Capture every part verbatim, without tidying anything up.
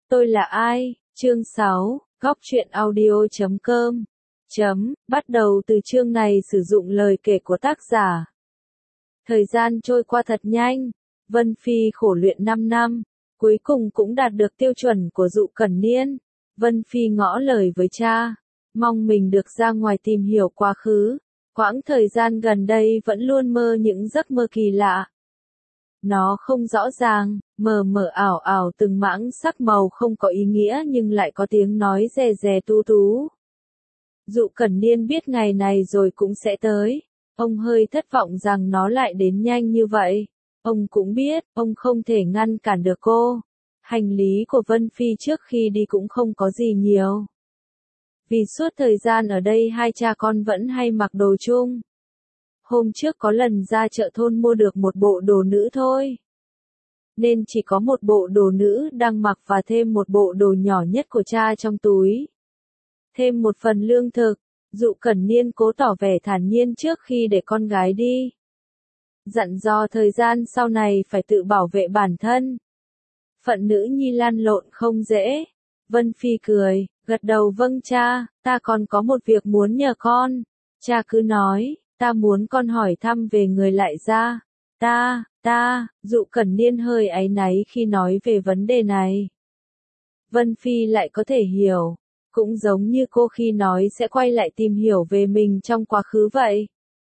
Tôi là ai? Chương sáu, góc truyện audio chấm com. Chấm, bắt đầu từ chương này sử dụng lời kể của tác giả. Thời gian trôi qua thật nhanh, Vân Phi khổ luyện năm năm, cuối cùng cũng đạt được tiêu chuẩn của Dụ Cẩn Niên. Vân Phi ngỏ lời với cha, mong mình được ra ngoài tìm hiểu quá khứ. Quãng thời gian gần đây vẫn luôn mơ những giấc mơ kỳ lạ. Nó không rõ ràng, mờ mờ ảo ảo từng mảng sắc màu không có ý nghĩa nhưng lại có tiếng nói rè rè tu tú. Dụ Cẩn Niên biết ngày này rồi cũng sẽ tới. Ông hơi thất vọng rằng nó lại đến nhanh như vậy. Ông cũng biết, ông không thể ngăn cản được cô. Hành lý của Vân Phi trước khi đi cũng không có gì nhiều. Vì suốt thời gian ở đây hai cha con vẫn hay mặc đồ chung. Hôm trước có lần ra chợ thôn mua được một bộ đồ nữ thôi. Nên chỉ có một bộ đồ nữ đang mặc và thêm một bộ đồ nhỏ nhất của cha trong túi. Thêm một phần lương thực, Dụ Cẩn Niên cố tỏ vẻ thản nhiên trước khi để con gái đi. Dặn dò thời gian sau này phải tự bảo vệ bản thân. Phận nữ nhi lăn lộn không dễ. Vân Phi cười, gật đầu vâng cha, ta còn có một việc muốn nhờ con. Cha cứ nói, ta muốn con hỏi thăm về người lại gia. Ta, ta, Dụ Cẩn Niên hơi áy náy khi nói về vấn đề này. Vân Phi lại có thể hiểu, cũng giống như cô khi nói sẽ quay lại tìm hiểu về mình trong quá khứ vậy.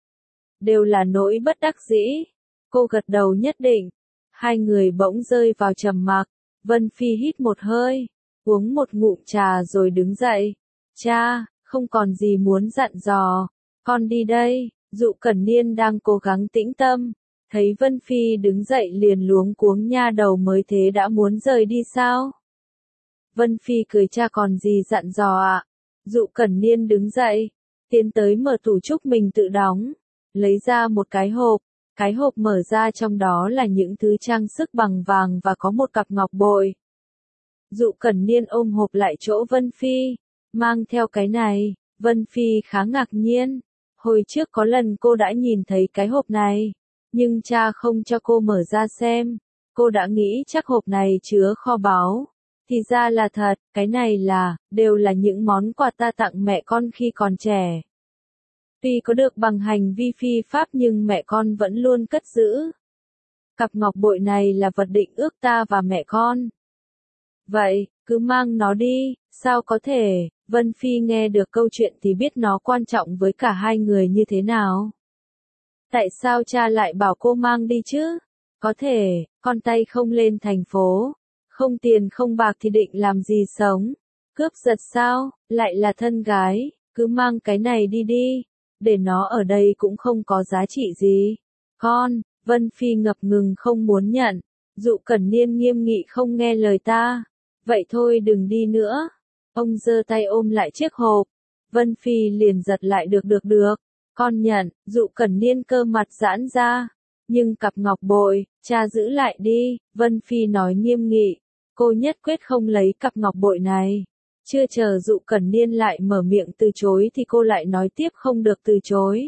Đều là nỗi bất đắc dĩ. Cô gật đầu nhất định. Hai người bỗng rơi vào trầm mặc. Vân Phi hít một hơi, uống một ngụm trà rồi đứng dậy. Cha, không còn gì muốn dặn dò. Con đi đây. Dụ Cẩn Niên đang cố gắng tĩnh tâm. Thấy Vân Phi đứng dậy liền luống cuống nha đầu mới thế đã muốn rời đi sao? Vân Phi cười cha còn gì dặn dò ạ? À? Dụ Cẩn Niên đứng dậy, tiến tới mở tủ trúc mình tự đóng, lấy ra một cái hộp. Cái hộp mở ra trong đó là những thứ trang sức bằng vàng và có một cặp ngọc bội. Dụ Cẩn Niên ôm hộp lại chỗ Vân Phi, mang theo cái này. Vân Phi khá ngạc nhiên. Hồi trước có lần cô đã nhìn thấy cái hộp này, nhưng cha không cho cô mở ra xem. Cô đã nghĩ chắc hộp này chứa kho báu. Thì ra là thật, cái này là, đều là những món quà ta tặng mẹ con khi còn trẻ. Tuy có được bằng hành vi phi pháp nhưng mẹ con vẫn luôn cất giữ. Cặp ngọc bội này là vật định ước ta và mẹ con. Vậy, cứ mang nó đi, sao có thể? Vân Phi nghe được câu chuyện thì biết nó quan trọng với cả hai người như thế nào. Tại sao cha lại bảo cô mang đi chứ? Có thể, con tay không lên thành phố. Không tiền không bạc thì định làm gì sống? Cướp giật sao? Lại là thân gái, cứ mang cái này đi đi. Để nó ở đây cũng không có giá trị gì. Con, Vân Phi ngập ngừng không muốn nhận. Dụ Cẩn Niên nghiêm nghị không nghe lời ta. Vậy thôi đừng đi nữa. Ông giơ tay ôm lại chiếc hộp. Vân Phi liền giật lại được được được. Con nhận. Dụ Cẩn Niên cơ mặt giãn ra. Nhưng cặp ngọc bội, cha giữ lại đi. Vân Phi nói nghiêm nghị. Cô nhất quyết không lấy cặp ngọc bội này. Chưa chờ Dụ Cẩn Niên lại mở miệng từ chối thì cô lại nói tiếp không được từ chối.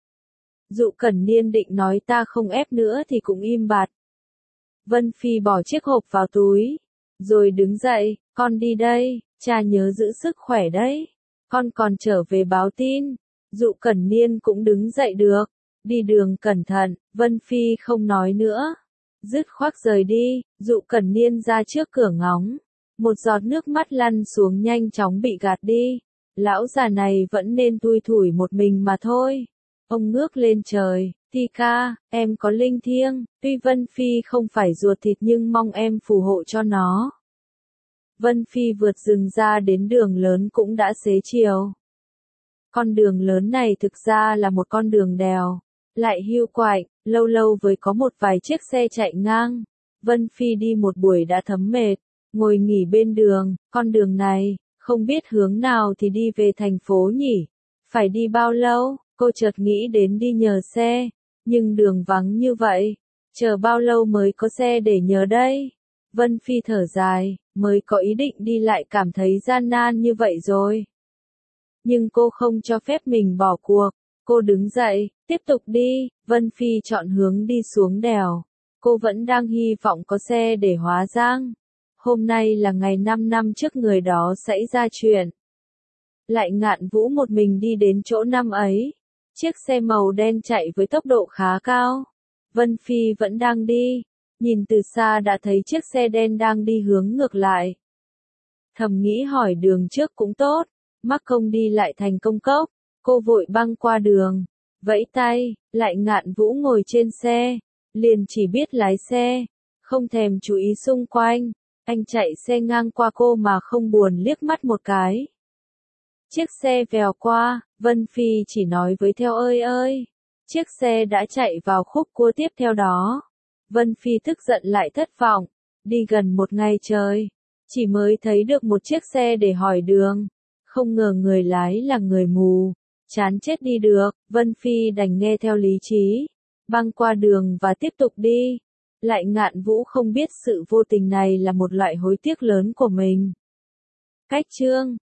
Dụ Cẩn Niên định nói ta không ép nữa thì cũng im bặt. Vân Phi bỏ chiếc hộp vào túi, rồi đứng dậy, con đi đây, cha nhớ giữ sức khỏe đấy. Con còn trở về báo tin. Dụ Cẩn Niên cũng đứng dậy được. Đi đường cẩn thận, Vân Phi không nói nữa. Dứt khoác rời đi, Dụ Cẩn Niên ra trước cửa ngóng. Một giọt nước mắt lăn xuống nhanh chóng bị gạt đi. Lão già này vẫn nên thui thủi một mình mà thôi. Ông ngước lên trời, Thi ca, em có linh thiêng, tuy Vân Phi không phải ruột thịt nhưng mong em phù hộ cho nó. Vân Phi vượt rừng ra đến đường lớn cũng đã xế chiều. Con đường lớn này thực ra là một con đường đèo, lại hiu quạnh, lâu lâu với có một vài chiếc xe chạy ngang. Vân Phi đi một buổi đã thấm mệt, ngồi nghỉ bên đường. Con đường này, không biết hướng nào thì đi về thành phố nhỉ? Phải đi bao lâu? Cô chợt nghĩ đến đi nhờ xe, nhưng đường vắng như vậy, chờ bao lâu mới có xe để nhờ đây? Vân Phi thở dài, mới có ý định đi lại cảm thấy gian nan như vậy rồi. Nhưng cô không cho phép mình bỏ cuộc. Cô đứng dậy, tiếp tục đi. Vân Phi chọn hướng đi xuống đèo. Cô vẫn đang hy vọng có xe để hóa giang. Hôm nay là ngày năm năm trước người đó xảy ra chuyện. Lại Ngạn Vũ một mình đi đến chỗ năm ấy. Chiếc xe màu đen chạy với tốc độ khá cao. Vân Phi vẫn đang đi. Nhìn từ xa đã thấy chiếc xe đen đang đi hướng ngược lại. Thầm nghĩ hỏi đường trước cũng tốt. Mắc công đi lại thành công cốc. Cô vội băng qua đường. Vẫy tay, Lại Ngạn Vũ ngồi trên xe. Liền chỉ biết lái xe. Không thèm chú ý xung quanh. Anh chạy xe ngang qua cô mà không buồn liếc mắt một cái. Chiếc xe vèo qua, Vân Phi chỉ nói với theo ơi ơi. Chiếc xe đã chạy vào khúc cua tiếp theo đó. Vân Phi tức giận lại thất vọng. Đi gần một ngày trời. Chỉ mới thấy được một chiếc xe để hỏi đường. Không ngờ người lái là người mù. Chán chết đi được, Vân Phi đành nghe theo lý trí. Băng qua đường và tiếp tục đi. Lại Ngạn Vũ không biết sự vô tình này là một loại hối tiếc lớn của mình. Cách chương